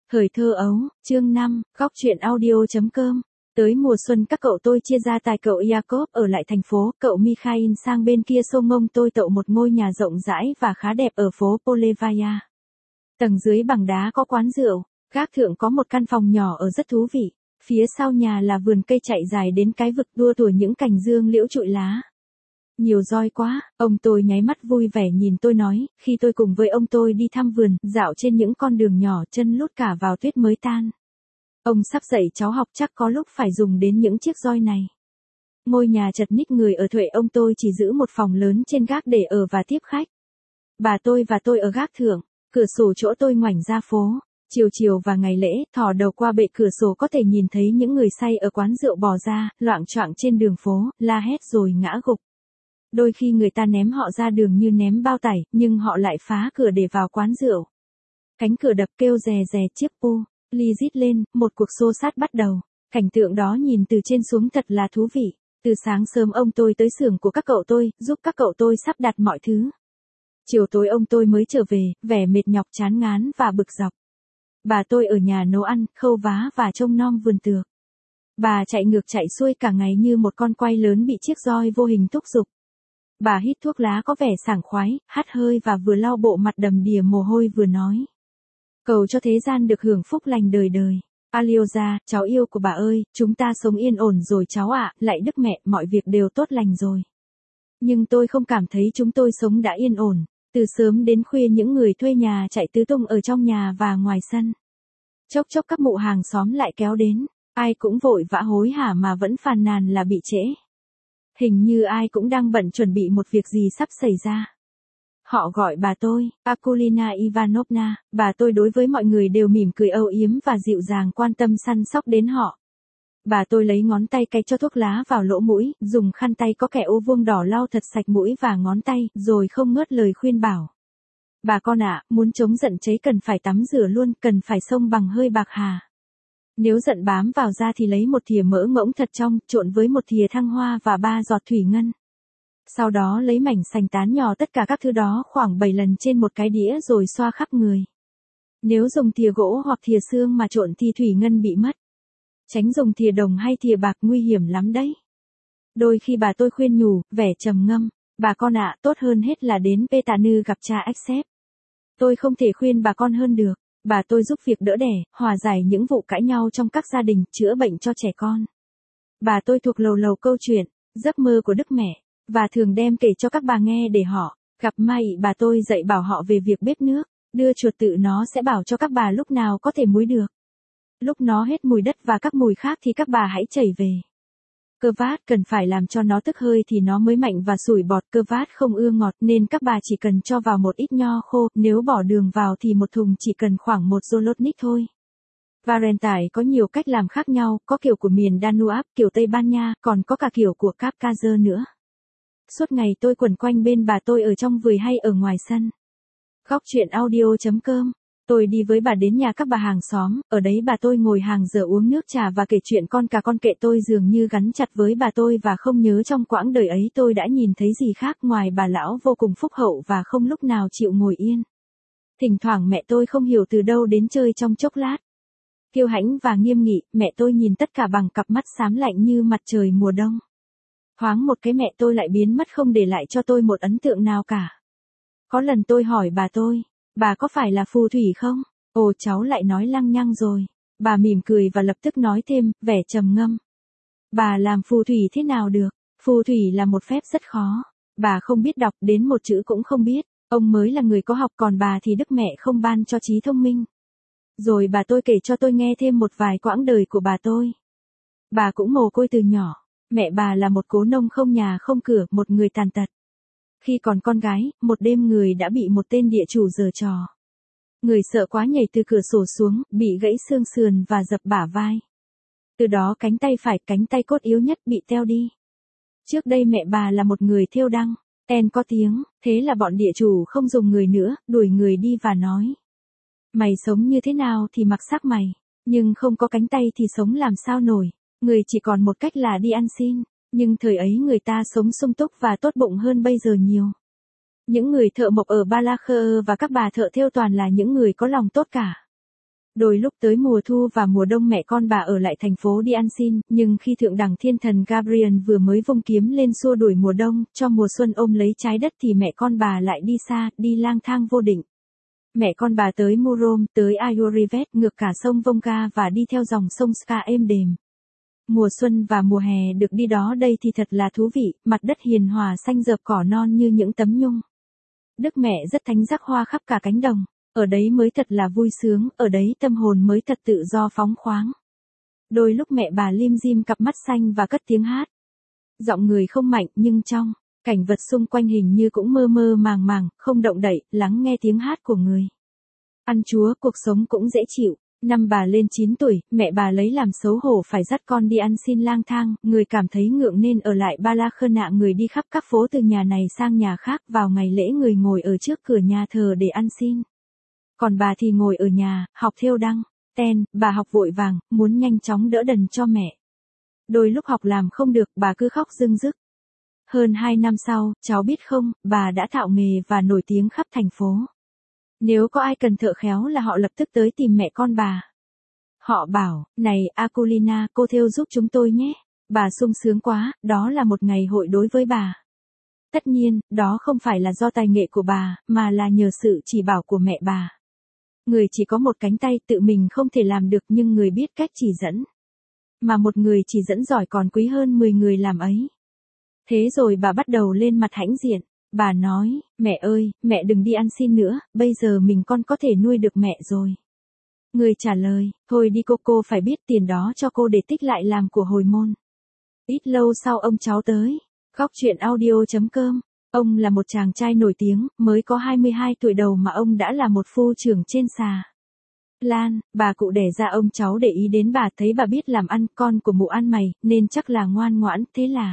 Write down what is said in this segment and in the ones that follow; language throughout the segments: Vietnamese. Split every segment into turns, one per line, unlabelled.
Thời thơ ấu, chương 5, góc truyện audio.com. Tới mùa xuân các cậu tôi chia ra tài cậu Jacob ở lại thành phố, cậu Mikhail sang bên kia sông Mông tôi tậu một ngôi nhà rộng rãi và khá đẹp ở phố Polevaya. Tầng dưới bằng đá có quán rượu, gác thượng có một căn phòng nhỏ ở rất thú vị. Phía sau nhà là vườn cây chạy dài đến cái vực đua tuổi những cành dương liễu trụi lá. Nhiều roi quá, ông tôi nháy mắt vui vẻ nhìn tôi nói, khi tôi cùng với ông tôi đi thăm vườn, dạo trên những con đường nhỏ chân lút cả vào tuyết mới tan. Ông sắp dạy cháu học chắc có lúc phải dùng đến những chiếc roi này. Ngôi nhà chật ních người ở Thuệ ông tôi chỉ giữ một phòng lớn trên gác để ở và tiếp khách. Bà tôi và tôi ở gác thượng, cửa sổ chỗ tôi ngoảnh ra phố. Chiều chiều và ngày lễ, thò đầu qua bệ cửa sổ có thể nhìn thấy những người say ở quán rượu bò ra, loạng choạng trên đường phố, la hét rồi ngã gục. Đôi khi người ta ném họ ra đường như ném bao tải, nhưng họ lại phá cửa để vào quán rượu. Cánh cửa đập kêu rè rè chiếc pu, ly rít lên, một cuộc xô xát bắt đầu. Cảnh tượng đó nhìn từ trên xuống thật là thú vị. Từ sáng sớm ông tôi tới xưởng của các cậu tôi, giúp các cậu tôi sắp đặt mọi thứ. Chiều tối ông tôi mới trở về, vẻ mệt nhọc chán ngán và bực dọc. Bà tôi ở nhà nấu ăn, khâu vá và trông nom vườn tược. Bà chạy ngược chạy xuôi cả ngày như một con quay lớn bị chiếc roi vô hình thúc giục. Bà hít thuốc lá có vẻ sảng khoái, hắt hơi và vừa lau bộ mặt đầm đìa mồ hôi vừa nói. Cầu cho thế gian được hưởng phúc lành đời đời. Alioza, cháu yêu của bà ơi, chúng ta sống yên ổn rồi cháu ạ, lạy Đức Mẹ, mọi việc đều tốt lành rồi. Nhưng tôi không cảm thấy chúng tôi sống đã yên ổn. Từ sớm đến khuya những người thuê nhà chạy tứ tung ở trong nhà và ngoài sân. Chốc chốc các mụ hàng xóm lại kéo đến, ai cũng vội vã hối hả mà vẫn phàn nàn là bị trễ. Hình như ai cũng đang bận chuẩn bị một việc gì sắp xảy ra. Họ gọi bà tôi, Akulina Ivanovna, bà tôi đối với mọi người đều mỉm cười âu yếm và dịu dàng quan tâm săn sóc đến họ. Bà tôi lấy ngón tay cay cho thuốc lá vào lỗ mũi, dùng khăn tay có kẻ ô vuông đỏ lau thật sạch mũi và ngón tay, rồi không ngớt lời khuyên bảo. Bà con ạ, muốn chống giận cháy cần phải tắm rửa luôn, cần phải xông bằng hơi bạc hà. Nếu giận bám vào da thì lấy một thìa mỡ ngỗng thật trong, trộn với một thìa thăng hoa và 3 giọt thủy ngân. Sau đó lấy mảnh sành tán nhỏ tất cả các thứ đó khoảng 7 lần trên một cái đĩa rồi xoa khắp người. Nếu dùng thìa gỗ hoặc thìa xương mà trộn thì thủy ngân bị mất. Tránh dùng thìa đồng hay thìa bạc nguy hiểm lắm đấy. Đôi khi bà tôi khuyên nhủ, vẻ trầm ngâm, bà con ạ, tốt hơn hết là đến Petanu gặp cha Exep. Tôi không thể khuyên bà con hơn được. Bà tôi giúp việc đỡ đẻ, hòa giải những vụ cãi nhau trong các gia đình, chữa bệnh cho trẻ con. Bà tôi thuộc lầu lầu câu chuyện, giấc mơ của Đức Mẹ, và thường đem kể cho các bà nghe để họ gặp may. Bà tôi dạy bảo họ về việc bếp nước, đưa chuột tự nó sẽ bảo cho các bà lúc nào có thể muối được. Lúc nó hết mùi đất và các mùi khác thì các bà hãy chảy về. Cơ vát cần phải làm cho nó tức hơi thì nó mới mạnh và sủi bọt. Cơ vát không ưa ngọt nên các bà chỉ cần cho vào một ít nho khô, nếu bỏ đường vào thì một thùng chỉ cần khoảng 1 zolotnik thôi. Valentine có nhiều cách làm khác nhau, có kiểu của miền Danube, kiểu Tây Ban Nha, còn có cả kiểu của Caucasus nữa. Suốt ngày tôi quẩn quanh bên bà tôi ở trong vườn hay ở ngoài sân. Góc truyện audio.com. Tôi đi với bà đến nhà các bà hàng xóm, ở đấy bà tôi ngồi hàng giờ uống nước trà và kể chuyện con cả con kệ. Tôi dường như gắn chặt với bà tôi và không nhớ trong quãng đời ấy tôi đã nhìn thấy gì khác ngoài bà lão vô cùng phúc hậu và không lúc nào chịu ngồi yên. Thỉnh thoảng mẹ tôi không hiểu từ đâu đến chơi trong chốc lát. Kiêu hãnh và nghiêm nghị, mẹ tôi nhìn tất cả bằng cặp mắt xám lạnh như mặt trời mùa đông. Thoáng một cái mẹ tôi lại biến mất không để lại cho tôi một ấn tượng nào cả. Có lần tôi hỏi bà tôi, bà có phải là phù thủy không? Ồ, cháu lại nói lăng nhăng rồi. Bà mỉm cười và lập tức nói thêm, vẻ trầm ngâm. Bà làm phù thủy thế nào được? Phù thủy là một phép rất khó. Bà không biết đọc, đến một chữ cũng không biết. Ông mới là người có học, còn bà thì Đức Mẹ không ban cho trí thông minh. Rồi bà tôi kể cho tôi nghe thêm một vài quãng đời của bà tôi. Bà cũng mồ côi từ nhỏ. Mẹ bà là một cố nông không nhà không cửa, một người tàn tật. Khi còn con gái, một đêm người đã bị một tên địa chủ giở trò. Người sợ quá nhảy từ cửa sổ xuống, bị gãy xương sườn và dập bả vai. Từ đó cánh tay phải, cánh tay cốt yếu nhất bị teo đi. Trước đây mẹ bà là một người thêu đăng, có tiếng, thế là bọn địa chủ không dùng người nữa, đuổi người đi và nói. Mày sống như thế nào thì mặc xác mày, nhưng không có cánh tay thì sống làm sao nổi, người chỉ còn một cách là đi ăn xin. Nhưng thời ấy người ta sống sung túc và tốt bụng hơn bây giờ nhiều. Những người thợ mộc ở Balakher và các bà thợ thêu toàn là những người có lòng tốt cả. Đôi lúc tới mùa thu và mùa đông mẹ con bà ở lại thành phố đi ăn xin, nhưng khi thượng đẳng thiên thần Gabriel vừa mới vung kiếm lên xua đuổi mùa đông, cho mùa xuân ôm lấy trái đất thì mẹ con bà lại đi xa, đi lang thang vô định. Mẹ con bà tới Murom, tới Ayurved, ngược cả sông Volga và đi theo dòng sông Ska êm đềm. Mùa xuân và mùa hè được đi đó đây thì thật là thú vị, mặt đất hiền hòa xanh rợp cỏ non như những tấm nhung. Đức mẹ rất thánh rắc hoa khắp cả cánh đồng, ở đấy mới thật là vui sướng, ở đấy tâm hồn mới thật tự do phóng khoáng. Đôi lúc mẹ bà lim dim cặp mắt xanh và cất tiếng hát. Giọng người không mạnh nhưng trong, cảnh vật xung quanh hình như cũng mơ mơ màng màng, không động đậy, lắng nghe tiếng hát của người. Ăn Chúa, cuộc sống cũng dễ chịu. Năm bà lên 9 tuổi, mẹ bà lấy làm xấu hổ phải dắt con đi ăn xin lang thang, người cảm thấy ngượng nên ở lại Ba La Khơn nạ người đi khắp các phố từ nhà này sang nhà khác, vào ngày lễ người ngồi ở trước cửa nhà thờ để ăn xin. Còn bà thì ngồi ở nhà, học thêu đăng, ten, bà học vội vàng, muốn nhanh chóng đỡ đần cho mẹ. Đôi lúc học làm không được, bà cứ khóc rưng rức. Hơn 2 năm sau, cháu biết không, bà đã thạo nghề và nổi tiếng khắp thành phố. Nếu có ai cần thợ khéo là họ lập tức tới tìm mẹ con bà. Họ bảo, này Akulina, cô thêu giúp chúng tôi nhé. Bà sung sướng quá, đó là một ngày hội đối với bà. Tất nhiên, đó không phải là do tài nghệ của bà, mà là nhờ sự chỉ bảo của mẹ bà. Người chỉ có một cánh tay tự mình không thể làm được nhưng người biết cách chỉ dẫn. Mà một người chỉ dẫn giỏi còn quý hơn 10 người làm ấy. Thế rồi bà bắt đầu lên mặt hãnh diện. Bà nói, mẹ ơi, mẹ đừng đi ăn xin nữa, bây giờ mình con có thể nuôi được mẹ rồi. Người trả lời, thôi đi cô phải biết tiền đó cho cô để tích lại làm của hồi môn. Ít lâu sau ông cháu tới. Góc chuyện audio.com. Ông là một chàng trai nổi tiếng, mới có 22 tuổi đầu mà ông đã là một phu trưởng trên Xà Lan. Bà cụ đẻ ra ông cháu để ý đến bà, thấy bà biết làm ăn, con của mụ ăn mày, nên chắc là ngoan ngoãn, thế là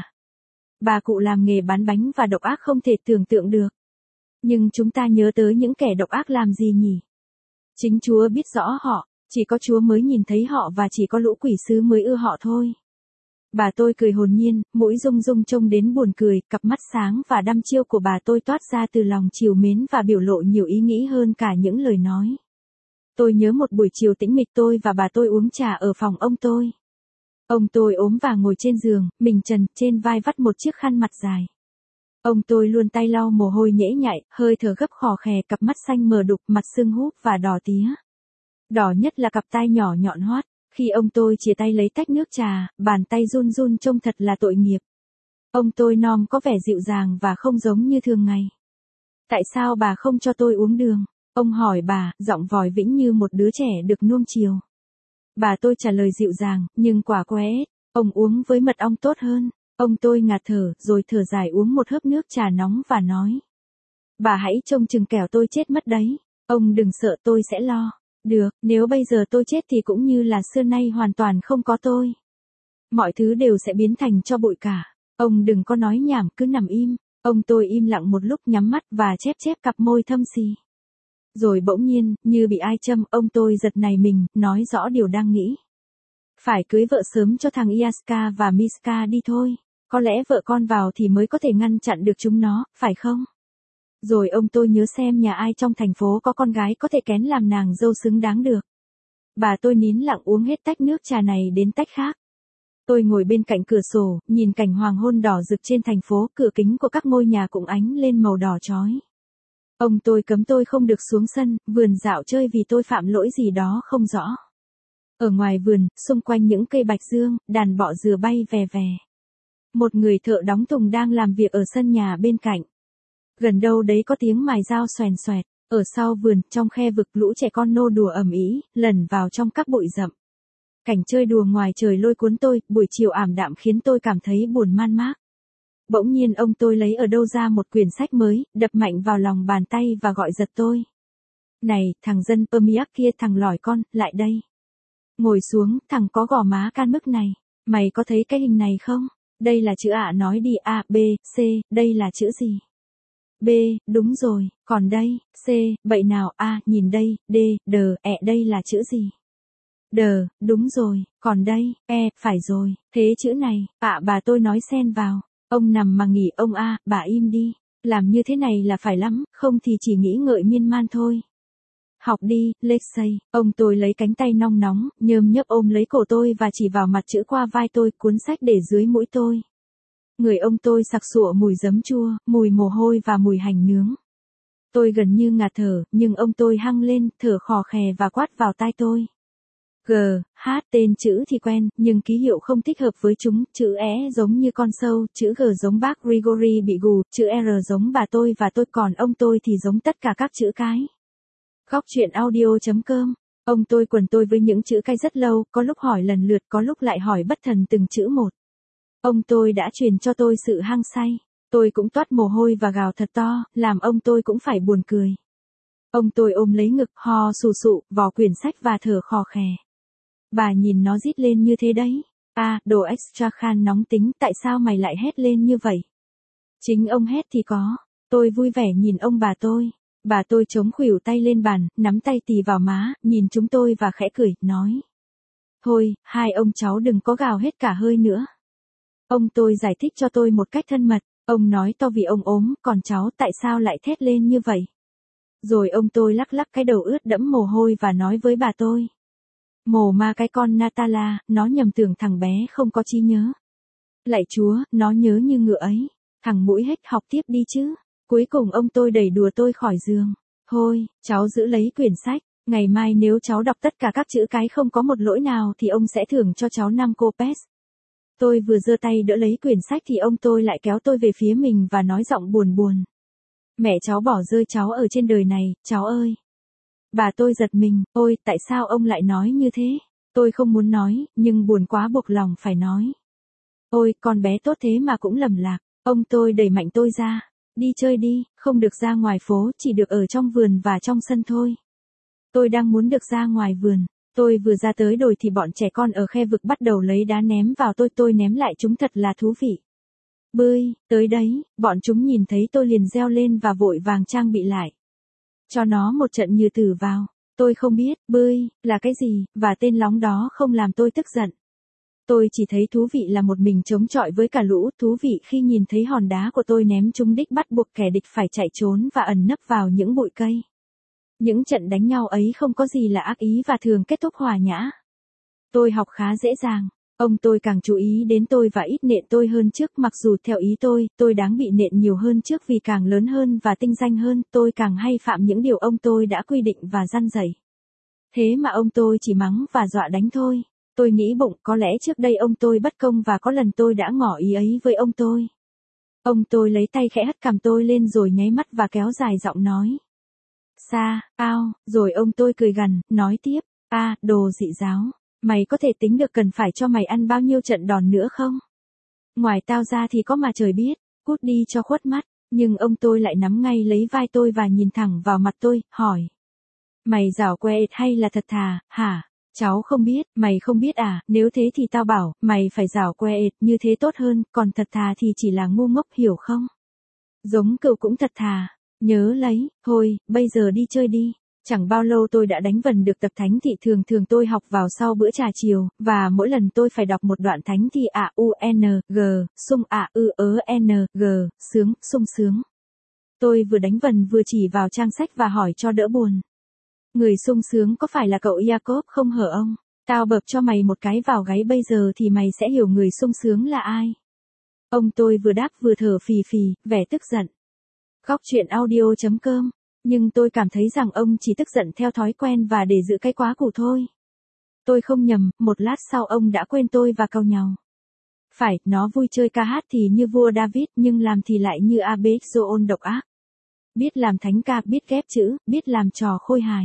bà cụ làm nghề bán bánh và độc ác không thể tưởng tượng được. Nhưng chúng ta nhớ tới những kẻ độc ác làm gì nhỉ? Chính Chúa biết rõ họ, chỉ có Chúa mới nhìn thấy họ và chỉ có lũ quỷ sứ mới ưa họ thôi. Bà tôi cười hồn nhiên, mũi rung rung trông đến buồn cười, cặp mắt sáng và đăm chiêu của bà tôi toát ra từ lòng trìu mến và biểu lộ nhiều ý nghĩ hơn cả những lời nói. Tôi nhớ một buổi chiều tĩnh mịch tôi và bà tôi uống trà ở phòng ông tôi. Ông tôi ốm và ngồi trên giường, mình trần, trên vai vắt một chiếc khăn mặt dài. Ông tôi luôn tay lau mồ hôi nhễ nhại, hơi thở gấp khò khè, cặp mắt xanh mờ đục, mặt sưng húp và đỏ tía. Đỏ nhất là cặp tai nhỏ nhọn hoắt. Khi ông tôi chìa tay lấy tách nước trà, bàn tay run run trông thật là tội nghiệp. Ông tôi nom có vẻ dịu dàng và không giống như thường ngày. Tại sao bà không cho tôi uống đường? Ông hỏi bà, giọng vòi vĩnh như một đứa trẻ được nuông chiều. Bà tôi trả lời dịu dàng, nhưng quả quét, ông uống với mật ong tốt hơn. Ông tôi ngạt thở, rồi thở dài uống một hớp nước trà nóng và nói. Bà hãy trông chừng kẻo tôi chết mất đấy. Ông đừng sợ, tôi sẽ lo. Được, nếu bây giờ tôi chết thì cũng như là xưa nay hoàn toàn không có tôi. Mọi thứ đều sẽ biến thành tro bụi cả. Ông đừng có nói nhảm, cứ nằm im. Ông tôi im lặng một lúc, nhắm mắt và chép chép cặp môi thâm xì. Rồi bỗng nhiên, như bị ai châm, ông tôi giật nảy mình, nói rõ điều đang nghĩ. Phải cưới vợ sớm cho thằng Iaska và Miska đi thôi. Có lẽ vợ con vào thì mới có thể ngăn chặn được chúng nó, phải không? Rồi ông tôi nhớ xem nhà ai trong thành phố có con gái có thể kén làm nàng dâu xứng đáng được. Bà tôi nín lặng uống hết tách nước trà này đến tách khác. Tôi ngồi bên cạnh cửa sổ, nhìn cảnh hoàng hôn đỏ rực trên thành phố, cửa kính của các ngôi nhà cũng ánh lên màu đỏ chói. Ông tôi cấm tôi không được xuống sân, vườn dạo chơi vì tôi phạm lỗi gì đó không rõ. Ở ngoài vườn, xung quanh những cây bạch dương, đàn bọ dừa bay vè vè. Một người thợ đóng thùng đang làm việc ở sân nhà bên cạnh. Gần đâu đấy có tiếng mài dao xoèn xoẹt. Ở sau vườn, trong khe vực, lũ trẻ con nô đùa ầm ĩ, lẩn vào trong các bụi rậm. Cảnh chơi đùa ngoài trời lôi cuốn tôi, buổi chiều ảm đạm khiến tôi cảm thấy buồn man mác. Bỗng nhiên ông tôi lấy ở đâu ra một quyển sách mới, đập mạnh vào lòng bàn tay và gọi giật tôi. Này, thằng dân Permiac kia, thằng lỏi con, lại đây. Ngồi xuống, thằng có gò má can mức này. Mày có thấy cái hình này không? Đây là chữ ạ, nói đi. A, B, C, đây là chữ gì? B, đúng rồi, còn đây, C, vậy nào? A, nhìn đây, D, D, E, đây là chữ gì? D, đúng rồi, còn đây, E, phải rồi, thế chữ này, bà tôi nói xen vào. Ông nằm mà nghỉ, ông A, bà im đi. Làm như thế này là phải lắm, không thì chỉ nghĩ ngợi miên man thôi. Học đi, Lexay. Ông tôi lấy cánh tay nong nóng, nhơm nhớp ôm lấy cổ tôi và chỉ vào mặt chữ qua vai tôi, cuốn sách để dưới mũi tôi. Người ông tôi sặc sụa mùi giấm chua, mùi mồ hôi và mùi hành nướng. Tôi gần như ngạt thở, nhưng ông tôi hăng lên, thở khò khè và quát vào tai tôi. G, H, tên chữ thì quen, nhưng ký hiệu không thích hợp với chúng, chữ E giống như con sâu, chữ G giống bác Grigori bị gù, chữ R giống bà tôi và tôi, còn ông tôi thì giống tất cả các chữ cái. Góc truyện audio.com. Ông tôi quần tôi với những chữ cái rất lâu, có lúc hỏi lần lượt, có lúc lại hỏi bất thần từng chữ một. Ông tôi đã truyền cho tôi sự hăng say. Tôi cũng toát mồ hôi và gào thật to, làm ông tôi cũng phải buồn cười. Ông tôi ôm lấy ngực, ho sù sụ, vò quyển sách và thở khò khè. Bà nhìn nó rít lên như thế đấy. À, đồ extra khan nóng tính, tại sao mày lại hét lên như vậy? Chính ông hét thì có. Tôi vui vẻ nhìn ông bà tôi. Bà tôi chống khuỷu tay lên bàn, nắm tay tì vào má, nhìn chúng tôi và khẽ cười, nói. Thôi, hai ông cháu đừng có gào hết cả hơi nữa. Ông tôi giải thích cho tôi một cách thân mật. Ông nói to vì ông ốm, còn cháu tại sao lại thét lên như vậy? Rồi ông tôi lắc lắc cái đầu ướt đẫm mồ hôi và nói với bà tôi. Mồ ma cái con Natala, nó nhầm tưởng thằng bé không có trí nhớ. Lạy Chúa, nó nhớ như ngựa ấy. Thằng mũi hết học tiếp đi chứ. Cuối cùng ông tôi đẩy đùa tôi khỏi giường. Thôi, cháu giữ lấy quyển sách. Ngày mai nếu cháu đọc tất cả các chữ cái không có một lỗi nào thì ông sẽ thưởng cho cháu 5 copec. Tôi vừa giơ tay đỡ lấy quyển sách thì ông tôi lại kéo tôi về phía mình và nói giọng buồn buồn. Mẹ cháu bỏ rơi cháu ở trên đời này, cháu ơi. Bà tôi giật mình, ôi, tại sao ông lại nói như thế? Tôi không muốn nói, nhưng buồn quá buộc lòng phải nói. Ôi, con bé tốt thế mà cũng lầm lạc. Ông tôi đẩy mạnh tôi ra. Đi chơi đi, không được ra ngoài phố, chỉ được ở trong vườn và trong sân thôi. Tôi đang muốn được ra ngoài vườn. Tôi vừa ra tới đồi thì bọn trẻ con ở khe vực bắt đầu lấy đá ném vào tôi ném lại chúng thật là thú vị. Bơi, tới đấy, bọn chúng nhìn thấy tôi liền reo lên và vội vàng trang bị lại. Cho nó một trận như tử vào. Tôi không biết, bơi, là cái gì, và tên lóng đó không làm tôi tức giận. Tôi chỉ thấy thú vị là một mình chống chọi với cả lũ, thú vị khi nhìn thấy hòn đá của tôi ném trúng đích bắt buộc kẻ địch phải chạy trốn và ẩn nấp vào những bụi cây. Những trận đánh nhau ấy không có gì là ác ý và thường kết thúc hòa nhã. Tôi học khá dễ dàng. Ông tôi càng chú ý đến tôi và ít nện tôi hơn trước, mặc dù theo ý tôi đáng bị nện nhiều hơn trước vì càng lớn hơn và tinh danh hơn, tôi càng hay phạm những điều ông tôi đã quy định và răn dạy. Thế mà ông tôi chỉ mắng và dọa đánh thôi. Tôi nghĩ bụng có lẽ trước đây ông tôi bất công và có lần tôi đã ngỏ ý ấy với ông tôi. Ông tôi lấy tay khẽ hất cằm tôi lên rồi nháy mắt và kéo dài giọng nói. Sa, ao, rồi ông tôi cười gằn, nói tiếp, đồ dị giáo. Mày có thể tính được cần phải cho mày ăn bao nhiêu trận đòn nữa không? Ngoài tao ra thì có mà trời biết, cút đi cho khuất mắt. Nhưng ông tôi lại nắm ngay lấy vai tôi và nhìn thẳng vào mặt tôi, hỏi. Mày giảo quẹt hay là thật thà, hả? Cháu không biết, mày không biết à, nếu thế thì tao bảo, mày phải giảo quẹt, như thế tốt hơn, còn thật thà thì chỉ là ngu ngốc, hiểu không? Giống cừu cũng thật thà, nhớ lấy, thôi, bây giờ đi chơi đi. Chẳng bao lâu tôi đã đánh vần được tập thánh thị thường tôi học vào sau bữa trà chiều, và mỗi lần tôi phải đọc một đoạn thánh thị A-U-N-G, sung A-U-N-G, sướng, sung sướng. Tôi vừa đánh vần vừa chỉ vào trang sách và hỏi cho đỡ buồn. Người sung sướng có phải là cậu Jacob không hở ông? Tao bợp cho mày một cái vào gáy bây giờ thì mày sẽ hiểu người sung sướng là ai. Ông tôi vừa đáp vừa thở phì phì, vẻ tức giận. Góc truyện audio.com. Nhưng tôi cảm thấy rằng ông chỉ tức giận theo thói quen và để giữ cái quá củ thôi. Tôi không nhầm, một lát sau ông đã quên tôi và cau nhàu. Phải, nó vui chơi ca hát thì như vua David nhưng làm thì lại như Absalom độc ác. Biết làm thánh ca, biết ghép chữ, biết làm trò khôi hài.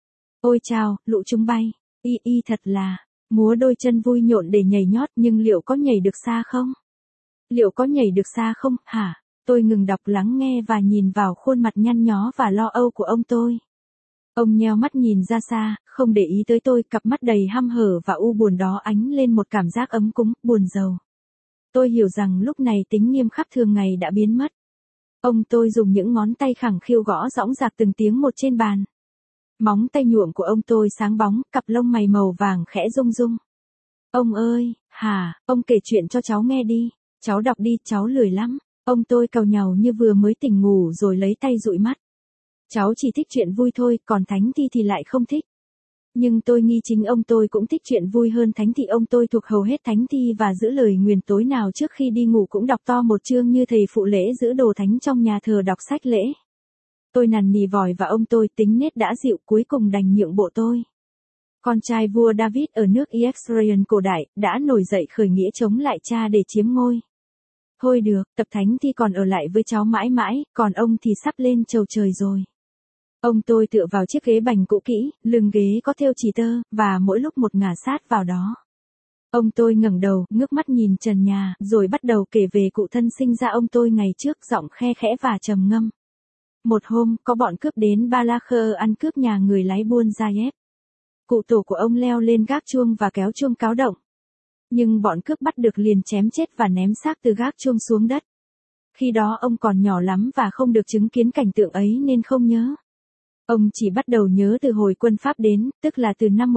Ôi chao, lũ chúng bay. Thật là, múa đôi chân vui nhộn để nhảy nhót nhưng liệu có nhảy được xa không? Liệu có nhảy được xa không, hả? Tôi ngừng đọc lắng nghe và nhìn vào khuôn mặt nhăn nhó và lo âu của ông tôi. Ông nheo mắt nhìn ra xa, không để ý tới tôi, cặp mắt đầy hăm hở và u buồn đó ánh lên một cảm giác ấm cúng, buồn rầu. Tôi hiểu rằng lúc này tính nghiêm khắc thường ngày đã biến mất. Ông tôi dùng những ngón tay khẳng khiu gõ dõng dạc từng tiếng một trên bàn. Móng tay nhuộm của ông tôi sáng bóng, cặp lông mày màu vàng khẽ rung rung. Ông ơi, hả, ông kể chuyện cho cháu nghe đi. Cháu đọc đi, cháu lười lắm. Ông tôi càu nhàu như vừa mới tỉnh ngủ rồi lấy tay dụi mắt. Cháu chỉ thích chuyện vui thôi, còn thánh thi thì lại không thích. Nhưng tôi nghi chính ông tôi cũng thích chuyện vui hơn thánh thi. Ông tôi thuộc hầu hết thánh thi và giữ lời nguyền tối nào trước khi đi ngủ cũng đọc to một chương như thầy phụ lễ giữ đồ thánh trong nhà thờ đọc sách lễ. Tôi nằn nì vòi và ông tôi tính nết đã dịu cuối cùng đành nhượng bộ tôi. Con trai vua David ở nước Israel cổ đại đã nổi dậy khởi nghĩa chống lại cha để chiếm ngôi. Thôi được, tập thánh thi còn ở lại với cháu mãi mãi, còn ông thì sắp lên chầu trời rồi. Ông tôi tựa vào chiếc ghế bành cũ kỹ, lưng ghế có thêu chỉ tơ, và mỗi lúc một ngả sát vào đó. Ông tôi ngẩng đầu, ngước mắt nhìn trần nhà, rồi bắt đầu kể về cụ thân sinh ra ông tôi ngày trước, giọng khe khẽ và trầm ngâm. Một hôm, có bọn cướp đến Balakher ăn cướp nhà người lái buôn Zayef. Cụ tổ của ông leo lên gác chuông và kéo chuông cáo động. Nhưng bọn cướp bắt được liền chém chết và ném xác từ gác chuông xuống đất. Khi đó ông còn nhỏ lắm và không được chứng kiến cảnh tượng ấy nên không nhớ. Ông chỉ bắt đầu nhớ từ hồi quân Pháp đến, tức là từ năm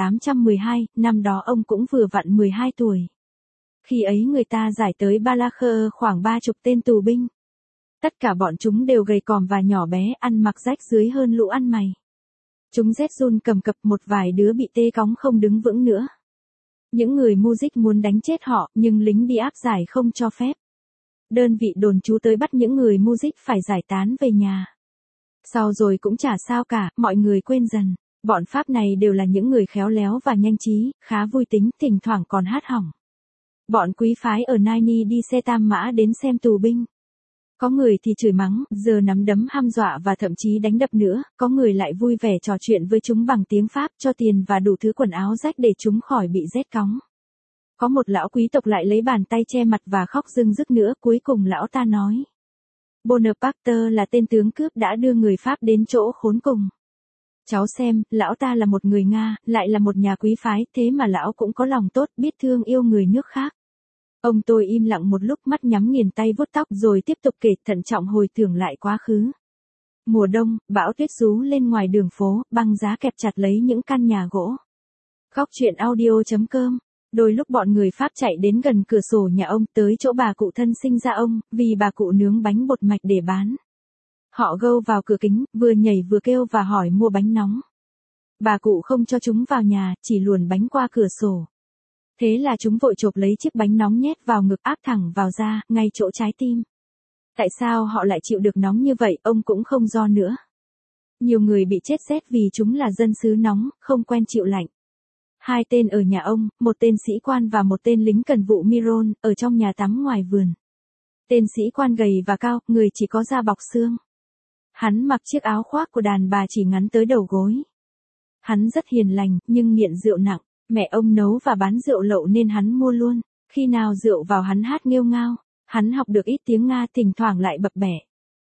1812, năm đó ông cũng vừa vặn 12 tuổi. Khi ấy người ta giải tới Balakher khoảng 30 tên tù binh. Tất cả bọn chúng đều gầy còm và nhỏ bé, ăn mặc rách rưới hơn lũ ăn mày. Chúng rét run cầm cập, một vài đứa bị tê cóng không đứng vững nữa. Những người music muốn đánh chết họ, nhưng lính đi áp giải không cho phép. Đơn vị đồn trú tới bắt những người music phải giải tán về nhà. Sau rồi cũng chả sao cả, mọi người quên dần. Bọn Pháp này đều là những người khéo léo và nhanh trí, khá vui tính, thỉnh thoảng còn hát hỏng. Bọn quý phái ở Naini đi xe tam mã đến xem tù binh. Có người thì chửi mắng, giờ nắm đấm hăm dọa và thậm chí đánh đập nữa, có người lại vui vẻ trò chuyện với chúng bằng tiếng Pháp, cho tiền và đủ thứ quần áo rách để chúng khỏi bị rét cóng. Có một lão quý tộc lại lấy bàn tay che mặt và khóc rưng rức nữa, cuối cùng lão ta nói. Bonaparte là tên tướng cướp đã đưa người Pháp đến chỗ khốn cùng. Cháu xem, lão ta là một người Nga, lại là một nhà quý phái, thế mà lão cũng có lòng tốt, biết thương yêu người nước khác. Ông tôi im lặng một lúc, mắt nhắm nghiền tay vuốt tóc rồi tiếp tục kể, thận trọng hồi tưởng lại quá khứ. Mùa đông, bão tuyết rú lên ngoài đường phố, băng giá kẹp chặt lấy những căn nhà gỗ. Góc truyện audio.com. Đôi lúc bọn người Pháp chạy đến gần cửa sổ nhà ông, tới chỗ bà cụ thân sinh ra ông, vì bà cụ nướng bánh bột mạch để bán. Họ gâu vào cửa kính, vừa nhảy vừa kêu và hỏi mua bánh nóng. Bà cụ không cho chúng vào nhà, chỉ luồn bánh qua cửa sổ. Thế là chúng vội chộp lấy chiếc bánh nóng nhét vào ngực, áp thẳng vào da, ngay chỗ trái tim. Tại sao họ lại chịu được nóng như vậy, ông cũng không do nữa. Nhiều người bị chết rét vì chúng là dân xứ nóng, không quen chịu lạnh. 2 tên ở nhà ông, một tên sĩ quan và một tên lính cần vụ Miron, ở trong nhà tắm ngoài vườn. Tên sĩ quan gầy và cao, người chỉ có da bọc xương. Hắn mặc chiếc áo khoác của đàn bà chỉ ngắn tới đầu gối. Hắn rất hiền lành, nhưng nghiện rượu nặng. Mẹ ông nấu và bán rượu lậu nên hắn mua luôn. Khi nào rượu vào hắn hát nghêu ngao. Hắn học được ít tiếng Nga, thỉnh thoảng lại bập bẹ.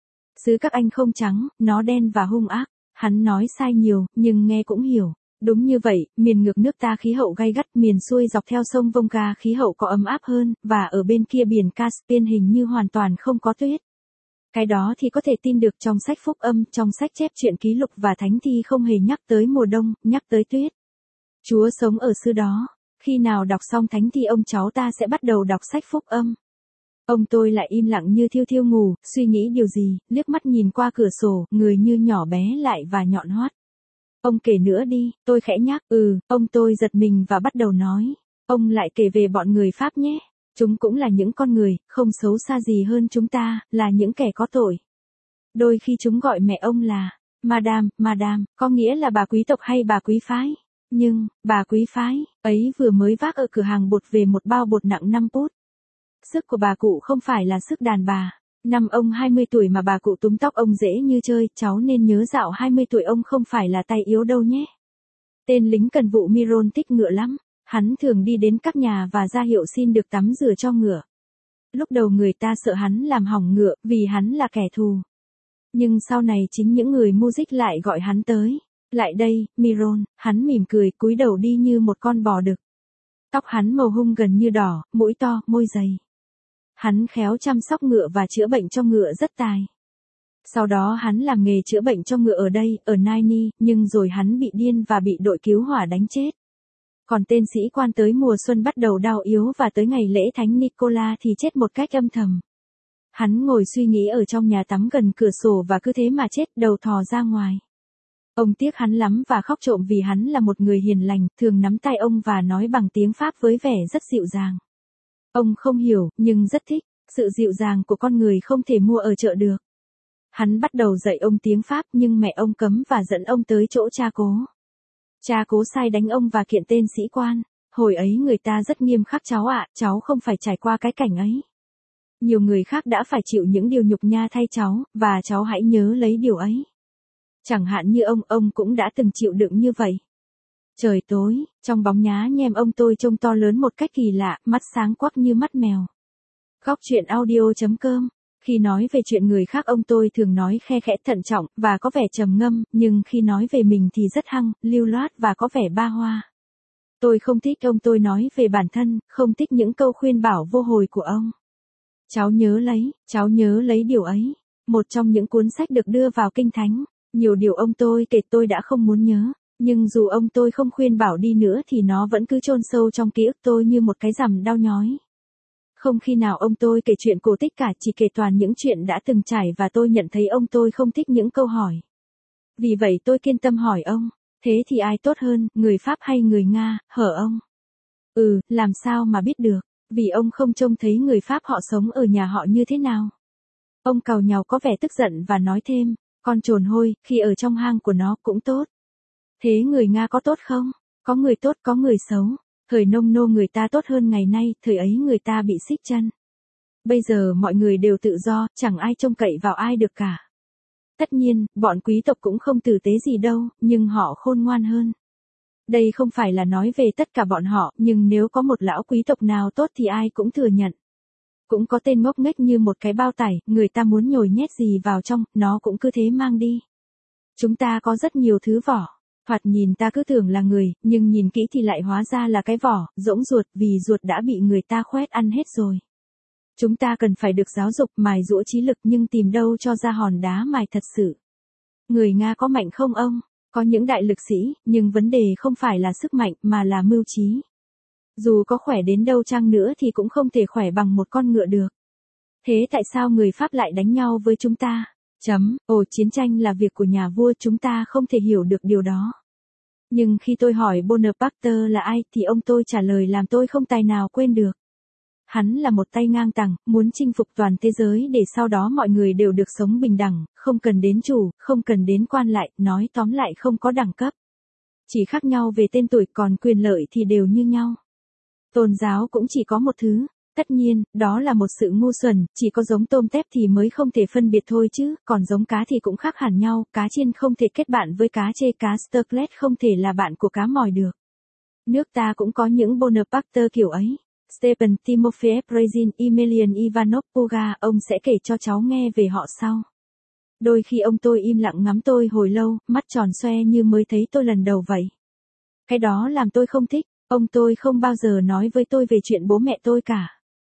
Xứ các anh không trắng, nó đen và hung ác. Hắn nói sai nhiều, nhưng nghe cũng hiểu. Đúng như vậy, miền ngược nước ta khí hậu gay gắt, miền xuôi dọc theo sông Volga khí hậu có ấm áp hơn, và ở bên kia biển Caspian hình như hoàn toàn không có tuyết. Cái đó thì có thể tin được, trong sách phúc âm, trong sách chép truyện ký lục và thánh thi không hề nhắc tới mùa đông, nhắc tới tuyết. Chúa sống ở xứ đó. Khi nào đọc xong thánh thi ông cháu ta sẽ bắt đầu đọc sách phúc âm. Ông tôi lại im lặng như thiêu thiêu ngủ, suy nghĩ điều gì, liếc mắt nhìn qua cửa sổ, người như nhỏ bé lại và nhọn hoắt. Ông kể nữa đi, tôi khẽ nhắc, ông tôi giật mình và bắt đầu nói. Ông lại kể về bọn người Pháp nhé. Chúng cũng là những con người, không xấu xa gì hơn chúng ta, là những kẻ có tội. Đôi khi chúng gọi mẹ ông là Madame, có nghĩa là bà quý tộc hay bà quý phái. Nhưng, bà quý phái, ấy vừa mới vác ở cửa hàng bột về một bao bột nặng 5 pút. Sức của bà cụ không phải là sức đàn bà. Năm ông 20 tuổi mà bà cụ túm tóc ông dễ như chơi, cháu nên nhớ dạo 20 tuổi ông không phải là tay yếu đâu nhé. Tên lính cần vụ Miron thích ngựa lắm. Hắn thường đi đến các nhà và ra hiệu xin được tắm rửa cho ngựa. Lúc đầu người ta sợ hắn làm hỏng ngựa, vì hắn là kẻ thù. Nhưng sau này chính những người music lại gọi hắn tới. Lại đây, Miron, hắn mỉm cười, cúi đầu đi như một con bò đực. Tóc hắn màu hung gần như đỏ, mũi to, môi dày. Hắn khéo chăm sóc ngựa và chữa bệnh cho ngựa rất tài. Sau đó hắn làm nghề chữa bệnh cho ngựa ở đây, ở Naini, nhưng rồi hắn bị điên và bị đội cứu hỏa đánh chết. Còn tên sĩ quan tới mùa xuân bắt đầu đau yếu và tới ngày lễ Thánh Nicola thì chết một cách âm thầm. Hắn ngồi suy nghĩ ở trong nhà tắm gần cửa sổ và cứ thế mà chết, đầu thò ra ngoài. Ông tiếc hắn lắm và khóc trộm vì hắn là một người hiền lành, thường nắm tay ông và nói bằng tiếng Pháp với vẻ rất dịu dàng. Ông không hiểu, nhưng rất thích, sự dịu dàng của con người không thể mua ở chợ được. Hắn bắt đầu dạy ông tiếng Pháp nhưng mẹ ông cấm và dẫn ông tới chỗ cha cố. Cha cố sai đánh ông và kiện tên sĩ quan. Hồi ấy người ta rất nghiêm khắc cháu ạ, cháu không phải trải qua cái cảnh ấy. Nhiều người khác đã phải chịu những điều nhục nhã thay cháu, và cháu hãy nhớ lấy điều ấy. Chẳng hạn như ông cũng đã từng chịu đựng như vậy. Trời tối, trong bóng nhá nhem ông tôi trông to lớn một cách kỳ lạ, mắt sáng quắc như mắt mèo. Góc truyện audio.com. Khi nói về chuyện người khác ông tôi thường nói khe khẽ thận trọng, và có vẻ trầm ngâm, nhưng khi nói về mình thì rất hăng, lưu loát và có vẻ ba hoa. Tôi không thích ông tôi nói về bản thân, không thích những câu khuyên bảo vô hồi của ông. Cháu nhớ lấy điều ấy. Một trong những cuốn sách được đưa vào Kinh Thánh. Nhiều điều ông tôi kể tôi đã không muốn nhớ, nhưng dù ông tôi không khuyên bảo đi nữa thì nó vẫn cứ chôn sâu trong ký ức tôi như một cái rằm đau nhói. Không khi nào ông tôi kể chuyện cổ tích cả, chỉ kể toàn những chuyện đã từng trải và tôi nhận thấy ông tôi không thích những câu hỏi. Vì vậy tôi kiên tâm hỏi ông, thế thì ai tốt hơn, người Pháp hay người Nga, hở ông? Làm sao mà biết được, vì ông không trông thấy người Pháp họ sống ở nhà họ như thế nào. Ông càu nhàu có vẻ tức giận và nói thêm, con trồn hôi, khi ở trong hang của nó cũng tốt. Thế người Nga có tốt không? Có người tốt có người xấu. Thời nông nô người ta tốt hơn ngày nay, thời ấy người ta bị xích chân. Bây giờ mọi người đều tự do, chẳng ai trông cậy vào ai được cả. Tất nhiên, bọn quý tộc cũng không tử tế gì đâu, nhưng họ khôn ngoan hơn. Đây không phải là nói về tất cả bọn họ, nhưng nếu có một lão quý tộc nào tốt thì ai cũng thừa nhận. Cũng có tên ngốc nghếch như một cái bao tải, người ta muốn nhồi nhét gì vào trong, nó cũng cứ thế mang đi. Chúng ta có rất nhiều thứ vỏ. Thoạt nhìn ta cứ tưởng là người, nhưng nhìn kỹ thì lại hóa ra là cái vỏ, rỗng ruột, vì ruột đã bị người ta khoét ăn hết rồi. Chúng ta cần phải được giáo dục, mài giũa trí lực nhưng tìm đâu cho ra hòn đá mài thật sự. Người Nga có mạnh không ông? Có những đại lực sĩ, nhưng vấn đề không phải là sức mạnh mà là mưu trí. Dù có khỏe đến đâu chăng nữa thì cũng không thể khỏe bằng một con ngựa được. Thế tại sao người Pháp lại đánh nhau với chúng ta? Chiến tranh là việc của nhà vua, chúng ta không thể hiểu được điều đó. Nhưng khi tôi hỏi Bonaparte là ai thì ông tôi trả lời làm tôi không tài nào quên được. Hắn là một tay ngang tàng, muốn chinh phục toàn thế giới để sau đó mọi người đều được sống bình đẳng, không cần đến chủ, không cần đến quan lại, nói tóm lại không có đẳng cấp. Chỉ khác nhau về tên tuổi, còn quyền lợi thì đều như nhau. Tôn giáo cũng chỉ có một thứ. Tất nhiên, đó là một sự ngu xuẩn, chỉ có giống tôm tép thì mới không thể phân biệt thôi chứ, còn giống cá thì cũng khác hẳn nhau, cá chiên không thể kết bạn với cá chê, cá Sterlet không thể là bạn của cá mòi được. Nước ta cũng có những Bonaparte kiểu ấy. Stepan Timofeyev Razin, Emelian Ivanov Puga, ông sẽ kể cho cháu nghe về họ sau. Đôi khi ông tôi im lặng ngắm tôi hồi lâu, mắt tròn xoe như mới thấy tôi lần đầu vậy. Cái đó làm tôi không thích, ông tôi không bao giờ nói với tôi về chuyện bố mẹ tôi cả.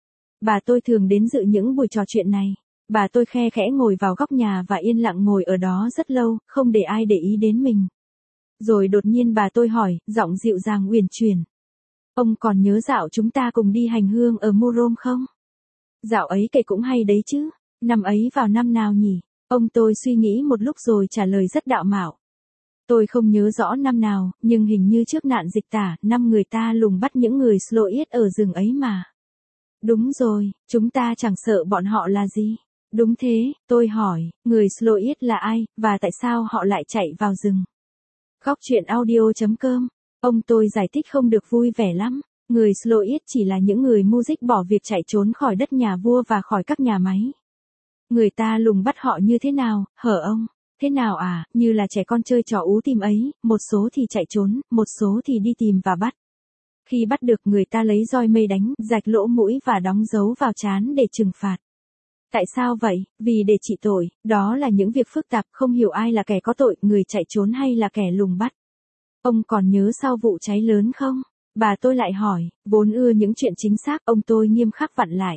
Bà tôi thường đến dự những buổi trò chuyện này. Bà tôi khe khẽ ngồi vào góc nhà và yên lặng ngồi ở đó rất lâu, không để ai để ý đến mình. Rồi đột nhiên bà tôi hỏi, giọng dịu dàng uyển chuyển. Ông còn nhớ dạo chúng ta cùng đi hành hương ở Murom không? Dạo ấy kể cũng hay đấy chứ. Năm ấy vào năm nào nhỉ? Ông tôi suy nghĩ một lúc rồi trả lời rất đạo mạo. Tôi không nhớ rõ năm nào, nhưng hình như trước nạn dịch tả, năm người ta lùng bắt những người Sloyd ở rừng ấy mà. Đúng rồi, chúng ta chẳng sợ bọn họ là gì. Đúng thế, tôi hỏi, người Sloyd là ai, và tại sao họ lại chạy vào rừng? Góc truyện audio.com. Ông tôi giải thích không được vui vẻ lắm. Người Sloyd chỉ là những người music bỏ việc chạy trốn khỏi đất nhà vua và khỏi các nhà máy. Người ta lùng bắt họ như thế nào, hở ông? Thế nào à, như là trẻ con chơi trò ú tìm ấy, một số thì chạy trốn, một số thì đi tìm và bắt. Khi bắt được người ta lấy roi mây đánh, rạch lỗ mũi và đóng dấu vào trán để trừng phạt. Tại sao vậy? Vì để trị tội, đó là những việc phức tạp, không hiểu ai là kẻ có tội, người chạy trốn hay là kẻ lùng bắt. Ông còn nhớ sau vụ cháy lớn không? Bà tôi lại hỏi, vốn ưa những chuyện chính xác, ông tôi nghiêm khắc vặn lại.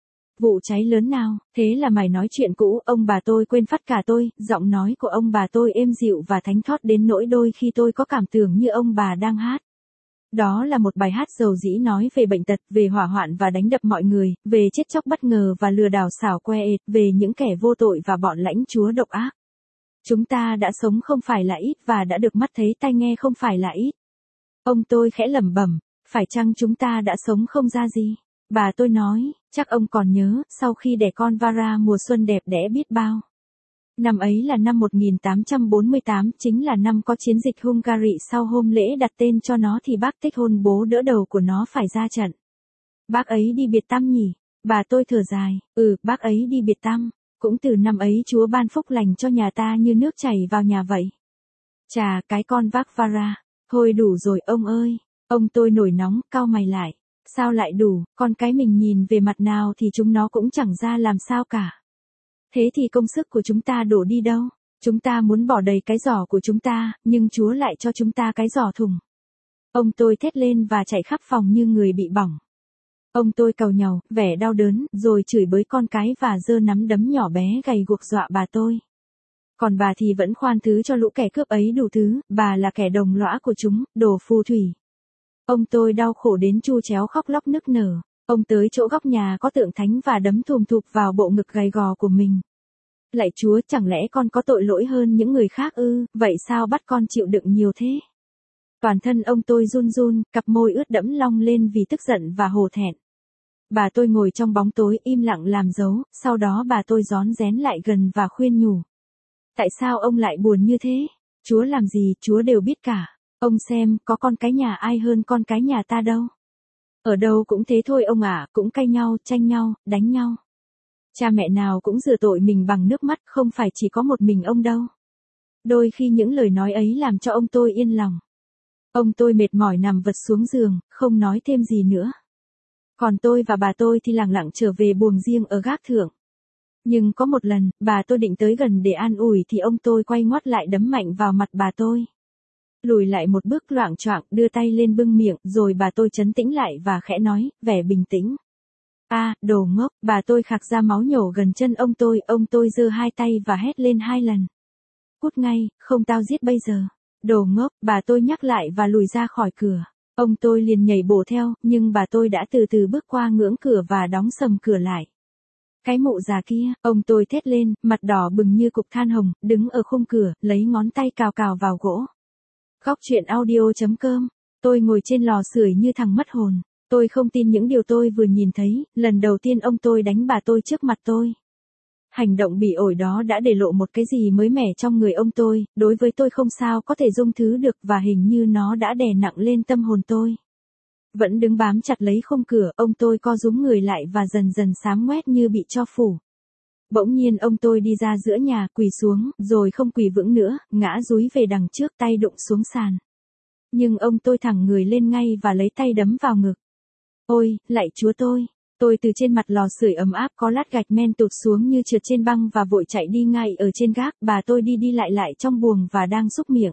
Vụ cháy lớn nào, thế là mày nói chuyện cũ, ông bà tôi quên phát cả tôi, giọng nói của ông bà tôi êm dịu và thánh thót đến nỗi đôi khi tôi có cảm tưởng như ông bà đang hát. Đó là một bài hát dầu dĩ nói về bệnh tật, về hỏa hoạn và đánh đập mọi người, về chết chóc bất ngờ và lừa đảo xảo quyệt, về những kẻ vô tội và bọn lãnh chúa độc ác. Chúng ta đã sống không phải là ít và đã được mắt thấy tai nghe không phải là ít. Ông tôi khẽ lẩm bẩm, phải chăng chúng ta đã sống không ra gì? Bà tôi nói, chắc ông còn nhớ, sau khi đẻ con Vara mùa xuân đẹp đẽ biết bao. Năm ấy là năm 1848, chính là năm có chiến dịch Hungary. Sau hôm lễ đặt tên cho nó thì bác Tích Hôn bố đỡ đầu của nó phải ra trận. Bác ấy đi biệt tăm nhỉ? Bà tôi thở dài, bác ấy đi biệt tăm. Cũng từ năm ấy Chúa ban phúc lành cho nhà ta như nước chảy vào nhà vậy. Chà, cái con vác Vara. Thôi đủ rồi ông ơi. Ông tôi nổi nóng, cau mày lại. Sao lại đủ, con cái mình nhìn về mặt nào thì chúng nó cũng chẳng ra làm sao cả. Thế thì công sức của chúng ta đổ đi đâu? Chúng ta muốn bỏ đầy cái giỏ của chúng ta, nhưng Chúa lại cho chúng ta cái giỏ thùng. Ông tôi thét lên và chạy khắp phòng như người bị bỏng. Ông tôi càu nhàu, vẻ đau đớn, rồi chửi bới con cái và giơ nắm đấm nhỏ bé gầy guộc dọa bà tôi. Còn bà thì vẫn khoan thứ cho lũ kẻ cướp ấy đủ thứ, bà là kẻ đồng lõa của chúng, đồ phù thủy. Ông tôi đau khổ đến chu chéo khóc lóc nức nở. Ông tới chỗ góc nhà có tượng thánh và đấm thùm thụp vào bộ ngực gầy gò của mình. Lạy Chúa, chẳng lẽ con có tội lỗi hơn những người khác ư, vậy sao bắt con chịu đựng nhiều thế? Toàn thân ông tôi run run, cặp môi ướt đẫm long lên vì tức giận và hổ thẹn. Bà tôi ngồi trong bóng tối im lặng làm dấu, sau đó bà tôi rón rén lại gần và khuyên nhủ. Tại sao ông lại buồn như thế? Chúa làm gì, Chúa đều biết cả. Ông xem, có con cái nhà ai hơn con cái nhà ta đâu. Ở đâu cũng thế thôi ông ạ, cũng cay nhau, tranh nhau, đánh nhau. Cha mẹ nào cũng rửa tội mình bằng nước mắt, không phải chỉ có một mình ông đâu. Đôi khi những lời nói ấy làm cho ông tôi yên lòng. Ông tôi mệt mỏi nằm vật xuống giường, không nói thêm gì nữa. Còn tôi và bà tôi thì lẳng lặng trở về buồng riêng ở gác thượng. Nhưng có một lần, bà tôi định tới gần để an ủi thì ông tôi quay ngoắt lại đấm mạnh vào mặt bà tôi. Lùi lại một bước loạng choạng, đưa tay lên bưng miệng, rồi bà tôi trấn tĩnh lại và khẽ nói, vẻ bình tĩnh. Đồ ngốc, bà tôi khạc ra máu nhổ gần chân ông tôi giơ hai tay và hét lên 2 lần. Cút ngay, không tao giết bây giờ. Đồ ngốc, bà tôi nhắc lại và lùi ra khỏi cửa. Ông tôi liền nhảy bổ theo, nhưng bà tôi đã từ từ bước qua ngưỡng cửa và đóng sầm cửa lại. Cái mụ già kia, ông tôi thét lên, mặt đỏ bừng như cục than hồng, đứng ở khung cửa, lấy ngón tay cào cào vào gỗ. Góc truyện audio.com. Tôi ngồi trên lò sưởi như thằng mất hồn. Tôi không tin những điều tôi vừa nhìn thấy, lần đầu tiên ông tôi đánh bà tôi trước mặt tôi. Hành động bỉ ổi đó đã để lộ một cái gì mới mẻ trong người ông tôi, đối với tôi không sao có thể dung thứ được và hình như nó đã đè nặng lên tâm hồn tôi. Vẫn đứng bám chặt lấy khung cửa, ông tôi co rúm người lại và dần dần xám ngoét như bị tro phủ. Bỗng nhiên ông tôi đi ra giữa nhà, quỳ xuống, rồi không quỳ vững nữa, ngã dúi về đằng trước, tay đụng xuống sàn. Nhưng ông tôi thẳng người lên ngay và lấy tay đấm vào ngực. Ôi, lạy Chúa tôi! Tôi từ trên mặt lò sưởi ấm áp có lát gạch men tụt xuống như trượt trên băng và vội chạy đi ngay ở trên gác, bà tôi đi đi lại trong buồng và đang súc miệng.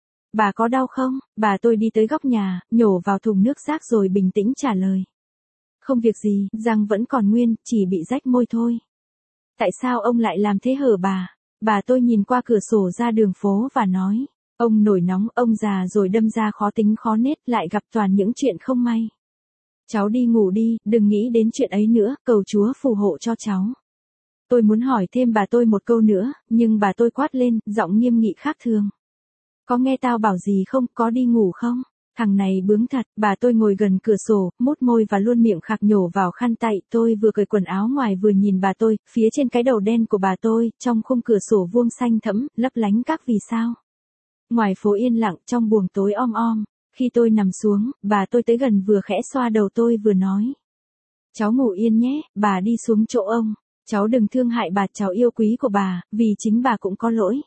Bà có đau không? Bà tôi đi tới góc nhà, nhổ vào thùng nước rác rồi bình tĩnh trả lời. Không việc gì, răng vẫn còn nguyên, chỉ bị rách môi thôi. Tại sao ông lại làm thế hở bà? Bà tôi nhìn qua cửa sổ ra đường phố và nói. Ông nổi nóng, ông già rồi đâm ra khó tính khó nết, lại gặp toàn những chuyện không may. Cháu đi ngủ đi, đừng nghĩ đến chuyện ấy nữa, cầu Chúa phù hộ cho cháu. Tôi muốn hỏi thêm bà tôi một câu nữa, nhưng bà tôi quát lên, giọng nghiêm nghị khác thường. Có nghe tao bảo gì không, có đi ngủ không? Thằng này bướng thật, bà tôi ngồi gần cửa sổ, mút môi và luôn miệng khạc nhổ vào khăn tay, tôi vừa cởi quần áo ngoài vừa nhìn bà tôi, phía trên cái đầu đen của bà tôi, trong khung cửa sổ vuông xanh thẫm, lấp lánh các vì sao. Ngoài phố yên lặng, trong buồng tối om om, khi tôi nằm xuống, bà tôi tới gần vừa khẽ xoa đầu tôi vừa nói. Cháu ngủ yên nhé, bà đi xuống chỗ ông, cháu đừng thương hại bà cháu yêu quý của bà, vì chính bà cũng có lỗi.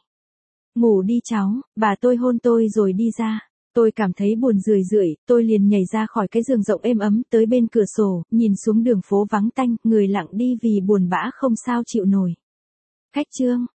Ngủ đi cháu, bà tôi hôn tôi rồi đi ra. Tôi cảm thấy buồn rười rượi, tôi liền nhảy ra khỏi cái giường rộng êm ấm tới bên cửa sổ, nhìn xuống đường phố vắng tanh, người lặng đi vì buồn bã không sao chịu nổi. Khách trương,